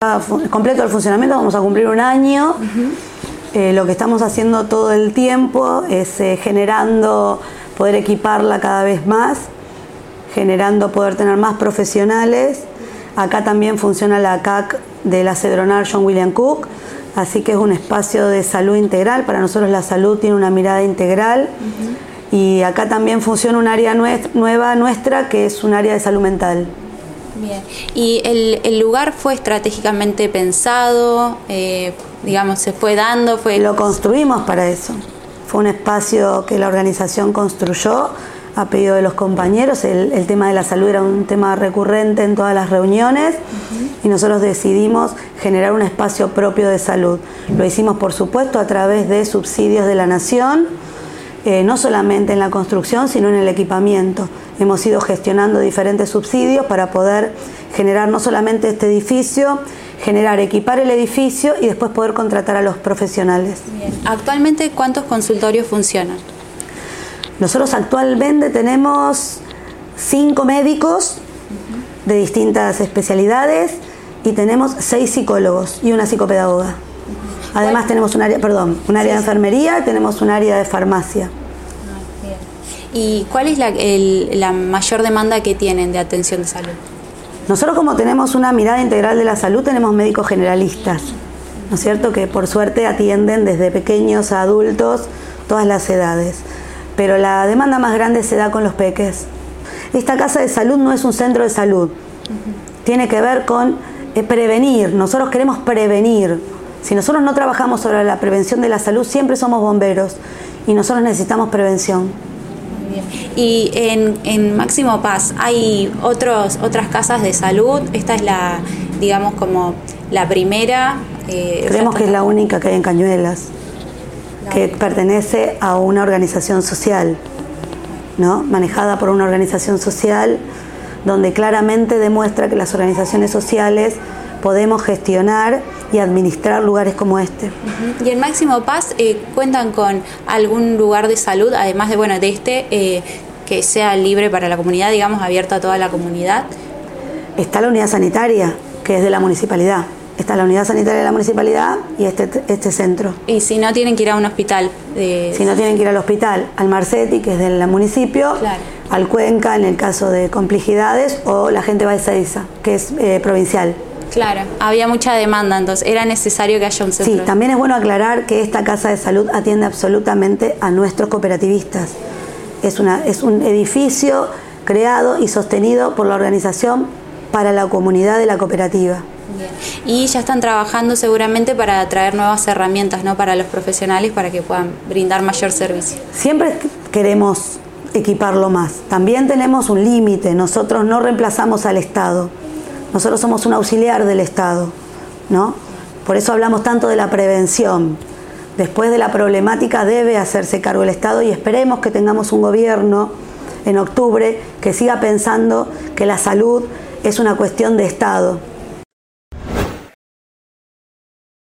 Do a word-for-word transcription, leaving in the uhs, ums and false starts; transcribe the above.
Completo el funcionamiento, vamos a cumplir un año. Uh-huh. Eh, lo que estamos haciendo todo el tiempo es eh, generando, poder equiparla cada vez más, generando poder tener más profesionales. Acá también funciona la C A C de la Cedronar John William Cook, así que es un espacio de salud integral. Para nosotros la salud tiene una mirada integral. Uh-huh. Y acá también funciona un área nue- nueva nuestra, que es un área de salud mental. Bien. ¿Y el, el lugar fue estratégicamente pensado? Eh, digamos, ¿se fue dando? Fue... Lo construimos para eso. Fue un espacio que la organización construyó a pedido de los compañeros. El, el tema de la salud era un tema recurrente en todas las reuniones. Uh-huh. Y nosotros decidimos generar un espacio propio de salud. Lo hicimos, por supuesto, a través de subsidios de la Nación, eh, no solamente en la construcción, sino en el equipamiento. Hemos ido gestionando diferentes subsidios para poder generar no solamente este edificio, generar, equipar el edificio y después poder contratar a los profesionales. Bien. ¿Actualmente cuántos consultorios funcionan? Nosotros actualmente tenemos cinco médicos uh-huh. de distintas especialidades y tenemos seis psicólogos y una psicopedagoga. Uh-huh. Además bueno. tenemos un área, perdón, un área sí, de enfermería y tenemos un área de farmacia. ¿Y cuál es la, el, la mayor demanda que tienen de atención de salud? Nosotros, como tenemos una mirada integral de la salud, tenemos médicos generalistas, ¿no es cierto?, que por suerte atienden desde pequeños a adultos todas las edades. Pero la demanda más grande se da con los peques. Esta casa de salud no es un centro de salud. Uh-huh. Tiene que ver con eh, prevenir. Nosotros queremos prevenir. Si nosotros no trabajamos sobre la prevención de la salud, siempre somos bomberos y nosotros necesitamos prevención. Y en, en Máximo Paz hay otros, otras casas de salud. Esta es la, digamos, como la primera. Eh, Creemos que es la única que hay en Cañuelas, no. que pertenece a una organización social, ¿no? Manejada por una organización social, donde claramente demuestra que las organizaciones sociales podemos gestionar y administrar lugares como este. Uh-huh. Y en Máximo Paz eh, cuentan con algún lugar de salud, además de bueno de este, eh, que sea libre para la comunidad, digamos, abierto a toda la comunidad. Está la unidad sanitaria, que es de la municipalidad. Está la unidad sanitaria de la municipalidad y este, este centro. Y si no tienen que ir a un hospital. De... Si no tienen que ir al hospital, al Marcetti, que es del municipio, claro. al Cuenca, en el caso de complejidades, o la gente va a Ezeiza, que es eh, provincial. Claro, había mucha demanda, entonces era necesario que haya un centro. Sí, también es bueno aclarar que esta casa de salud atiende absolutamente a nuestros cooperativistas. Es, una, es un edificio creado y sostenido por la organización para la comunidad de la cooperativa. Bien. Y ya están trabajando seguramente para traer nuevas herramientas, ¿no?, para los profesionales, para que puedan brindar mayor servicio. Siempre queremos equiparlo más. También tenemos un límite. Nosotros no reemplazamos al Estado. Nosotros somos un auxiliar del Estado, ¿no? Por eso hablamos tanto de la prevención. Después de la problemática debe hacerse cargo el Estado y esperemos que tengamos un gobierno en octubre que siga pensando que la salud es una cuestión de Estado.